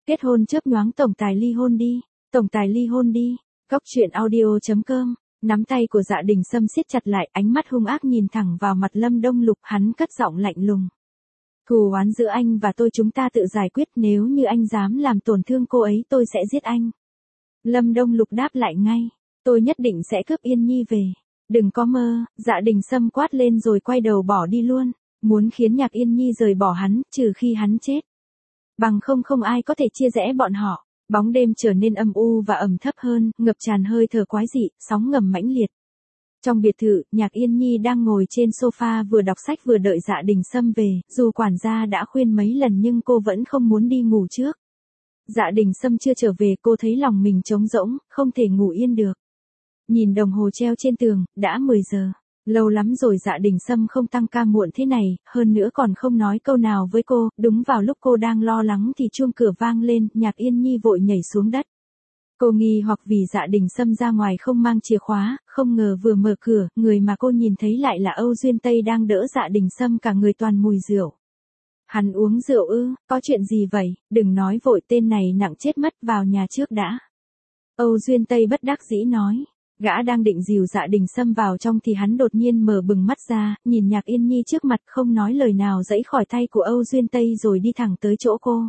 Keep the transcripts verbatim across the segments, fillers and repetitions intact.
Kết hôn chớp nhoáng tổng tài ly hôn đi, tổng tài ly hôn đi. Góc truyện audio chấm com. Nắm tay của Dạ Đình Sâm siết chặt lại, ánh mắt hung ác nhìn thẳng vào mặt Lâm Đông Lục, hắn cất giọng lạnh lùng. Thù oán giữa anh và tôi chúng ta tự giải quyết, nếu như anh dám làm tổn thương cô ấy tôi sẽ giết anh. Lâm Đông Lục đáp lại ngay, tôi nhất định sẽ cướp Yên Nhi về. Đừng có mơ, Dạ Đình Sâm quát lên rồi quay đầu bỏ đi luôn, muốn khiến Nhạc Yên Nhi rời bỏ hắn, trừ khi hắn chết. Bằng không không ai có thể chia rẽ bọn họ. Bóng đêm trở nên âm u và ẩm thấp hơn, ngập tràn hơi thở quái dị, sóng ngầm mãnh liệt. Trong biệt thự, Nhạc Yên Nhi đang ngồi trên sofa vừa đọc sách vừa đợi Dạ Đình Sâm về, dù quản gia đã khuyên mấy lần nhưng cô vẫn không muốn đi ngủ trước. Dạ Đình Sâm chưa trở về, cô thấy lòng mình trống rỗng, không thể ngủ yên được. Nhìn đồng hồ treo trên tường, đã mười giờ. Lâu lắm rồi Dạ Đình Sâm không tăng ca muộn thế này, hơn nữa còn không nói câu nào với cô. Đúng vào lúc cô đang lo lắng thì chuông cửa vang lên, Nhạc Yên Nhi vội nhảy xuống đất. Cô nghi hoặc vì Dạ Đình Sâm ra ngoài không mang chìa khóa, không ngờ vừa mở cửa, người mà cô nhìn thấy lại là Âu Duyên Tây đang đỡ Dạ Đình Sâm, cả người toàn mùi rượu. Hắn uống rượu ư, có chuyện gì vậy, đừng nói vội, tên này nặng chết mất, vào nhà trước đã. Âu Duyên Tây bất đắc dĩ nói. Gã đang định dìu Dạ Đình Sâm vào trong thì hắn đột nhiên mở bừng mắt ra, nhìn Nhạc Yên Nhi trước mặt, không nói lời nào giãy khỏi tay của Âu Duyên Tây rồi đi thẳng tới chỗ cô.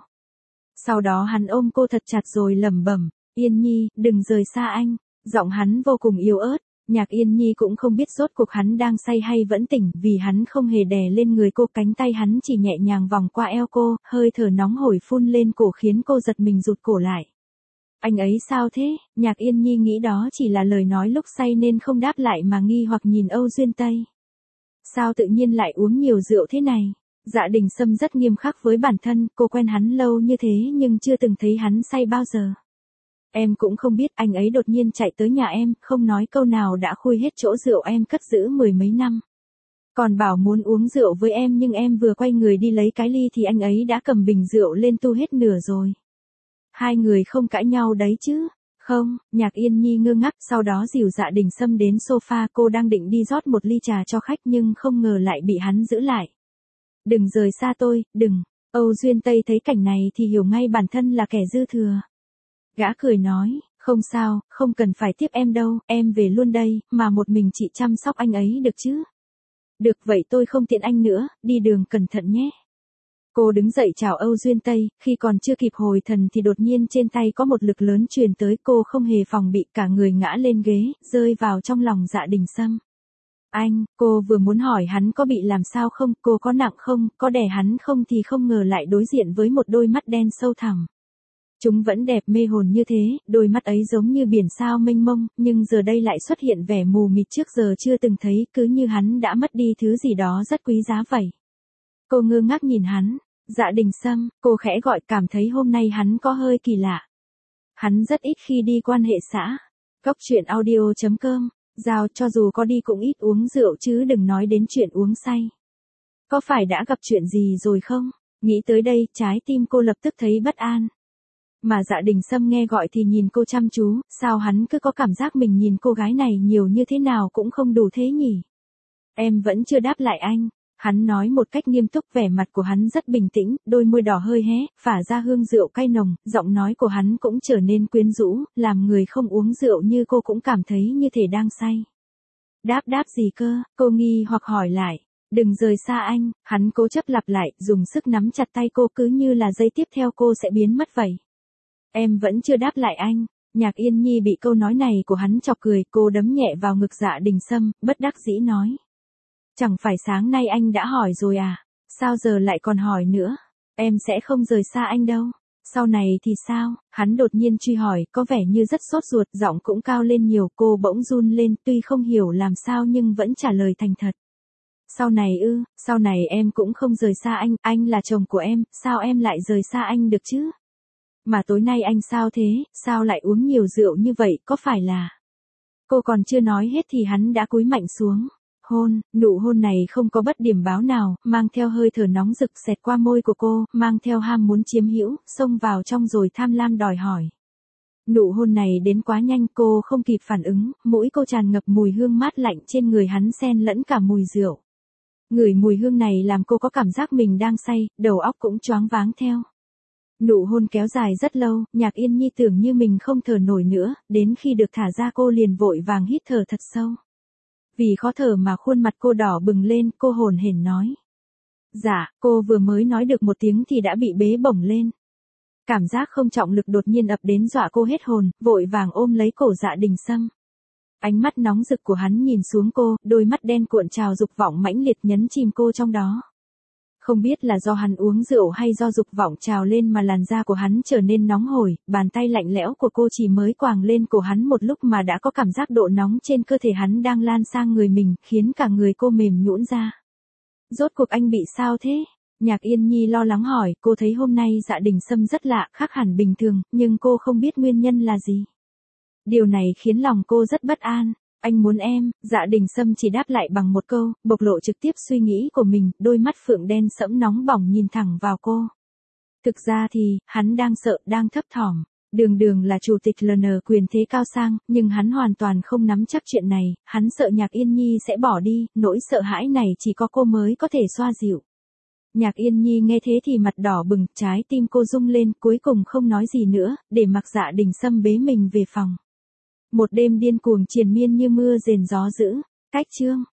Sau đó hắn ôm cô thật chặt rồi lẩm bẩm, Yên Nhi, đừng rời xa anh. Giọng hắn vô cùng yếu ớt. Nhạc Yên Nhi cũng không biết rốt cuộc hắn đang say hay vẫn tỉnh, vì hắn không hề đè lên người cô, cánh tay hắn chỉ nhẹ nhàng vòng qua eo cô, hơi thở nóng hổi phun lên cổ khiến cô giật mình rụt cổ lại. Anh ấy sao thế? Nhạc Yên Nhi nghĩ đó chỉ là lời nói lúc say nên không đáp lại mà nghi hoặc nhìn Âu Duyên Tây. Sao tự nhiên lại uống nhiều rượu thế này? Dạ Đình Sâm rất nghiêm khắc với bản thân, cô quen hắn lâu như thế nhưng chưa từng thấy hắn say bao giờ. Em cũng không biết, anh ấy đột nhiên chạy tới nhà em, không nói câu nào đã khui hết chỗ rượu em cất giữ mười mấy năm. Còn bảo muốn uống rượu với em nhưng em vừa quay người đi lấy cái ly thì anh ấy đã cầm bình rượu lên tu hết nửa rồi. Hai người không cãi nhau đấy chứ? Không, Nhạc Yên Nhi ngơ ngác, sau đó dìu Dạ Đình Sâm đến sofa, cô đang định đi rót một ly trà cho khách nhưng không ngờ lại bị hắn giữ lại. Đừng rời xa tôi, đừng. Âu Duyên Tây thấy cảnh này thì hiểu ngay bản thân là kẻ dư thừa. Gã cười nói, không sao, không cần phải tiếp em đâu, em về luôn đây, mà một mình chị chăm sóc anh ấy được chứ? Được, vậy tôi không tiện anh nữa, đi đường cẩn thận nhé. Cô đứng dậy chào Âu Duyên Tây, khi còn chưa kịp hồi thần thì đột nhiên trên tay có một lực lớn truyền tới, cô không hề phòng bị, cả người ngã lên ghế, rơi vào trong lòng Dạ Đình Sâm. Anh, cô vừa muốn hỏi hắn có bị làm sao không, cô có nặng không, có đè hắn không thì không ngờ lại đối diện với một đôi mắt đen sâu thẳm. Chúng vẫn đẹp mê hồn như thế, đôi mắt ấy giống như biển sao mênh mông, nhưng giờ đây lại xuất hiện vẻ mù mịt trước giờ chưa từng thấy, cứ như hắn đã mất đi thứ gì đó rất quý giá vậy. Cô ngơ ngác nhìn hắn. Dạ Đình Sâm, cô khẽ gọi, cảm thấy hôm nay hắn có hơi kỳ lạ. Hắn rất ít khi đi quan hệ xã. Góc truyện audio chấm com. Giao cho dù có đi cũng ít uống rượu chứ đừng nói đến chuyện uống say. Có phải đã gặp chuyện gì rồi không? Nghĩ tới đây, trái tim cô lập tức thấy bất an. Mà Dạ Đình Sâm nghe gọi thì nhìn cô chăm chú, sao hắn cứ có cảm giác mình nhìn cô gái này nhiều như thế nào cũng không đủ thế nhỉ? Em vẫn chưa đáp lại anh. Hắn nói một cách nghiêm túc, vẻ mặt của hắn rất bình tĩnh, đôi môi đỏ hơi hé, phả ra hương rượu cay nồng, giọng nói của hắn cũng trở nên quyến rũ, làm người không uống rượu như cô cũng cảm thấy như thể đang say. Đáp đáp gì cơ? Cô nghi hoặc hỏi lại. Đừng rời xa anh, hắn cố chấp lặp lại, dùng sức nắm chặt tay cô cứ như là giây tiếp theo cô sẽ biến mất vậy. Em vẫn chưa đáp lại anh. Nhạc Yên Nhi bị câu nói này của hắn chọc cười, cô đấm nhẹ vào ngực Dạ Đình Sâm, bất đắc dĩ nói. Chẳng phải sáng nay anh đã hỏi rồi à? Sao giờ lại còn hỏi nữa? Em sẽ không rời xa anh đâu. Sau này thì sao? Hắn đột nhiên truy hỏi, có vẻ như rất sốt ruột, giọng cũng cao lên nhiều, cô bỗng run lên, tuy không hiểu làm sao nhưng vẫn trả lời thành thật. Sau này ư, sau này em cũng không rời xa anh, anh là chồng của em, sao em lại rời xa anh được chứ? Mà tối nay anh sao thế, sao lại uống nhiều rượu như vậy, có phải là... Cô còn chưa nói hết thì hắn đã cúi mạnh xuống. Hôn, nụ hôn này không có bất điểm báo nào, mang theo hơi thở nóng rực xẹt qua môi của cô, mang theo ham muốn chiếm hữu, xông vào trong rồi tham lam đòi hỏi. Nụ hôn này đến quá nhanh, cô không kịp phản ứng, mũi cô tràn ngập mùi hương mát lạnh trên người hắn xen lẫn cả mùi rượu. Ngửi mùi hương này làm cô có cảm giác mình đang say, đầu óc cũng choáng váng theo. Nụ hôn kéo dài rất lâu, Nhạc Yên Nhi tưởng như mình không thở nổi nữa, đến khi được thả ra cô liền vội vàng hít thở thật sâu. Vì khó thở mà khuôn mặt cô đỏ bừng lên, cô hồn hển nói. Dạ, cô vừa mới nói được một tiếng thì đã bị bế bổng lên. Cảm giác không trọng lực đột nhiên ập đến dọa cô hết hồn, vội vàng ôm lấy cổ Dạ Đình Sâm. Ánh mắt nóng rực của hắn nhìn xuống cô, đôi mắt đen cuộn trào dục vọng mãnh liệt nhấn chìm cô trong đó. Không biết là do hắn uống rượu hay do dục vọng trào lên mà làn da của hắn trở nên nóng hổi, bàn tay lạnh lẽo của cô chỉ mới quàng lên cổ hắn một lúc mà đã có cảm giác độ nóng trên cơ thể hắn đang lan sang người mình, khiến cả người cô mềm nhũn ra. Rốt cuộc anh bị sao thế? Nhạc Yên Nhi lo lắng hỏi, cô thấy hôm nay Dạ Đình Sâm rất lạ, khác hẳn bình thường, nhưng cô không biết nguyên nhân là gì. Điều này khiến lòng cô rất bất an. Anh muốn em, Dạ Đình Sâm chỉ đáp lại bằng một câu, bộc lộ trực tiếp suy nghĩ của mình, đôi mắt phượng đen sẫm nóng bỏng nhìn thẳng vào cô. Thực ra thì, hắn đang sợ, đang thấp thỏm. Đường Đường là chủ tịch lờ en quyền thế cao sang, nhưng hắn hoàn toàn không nắm chắc chuyện này, hắn sợ Nhạc Yên Nhi sẽ bỏ đi, nỗi sợ hãi này chỉ có cô mới có thể xoa dịu. Nhạc Yên Nhi nghe thế thì mặt đỏ bừng, trái tim cô rung lên, cuối cùng không nói gì nữa, để mặc Dạ Đình Sâm bế mình về phòng. Một đêm điên cuồng triền miên như mưa rền gió dữ. Cách chương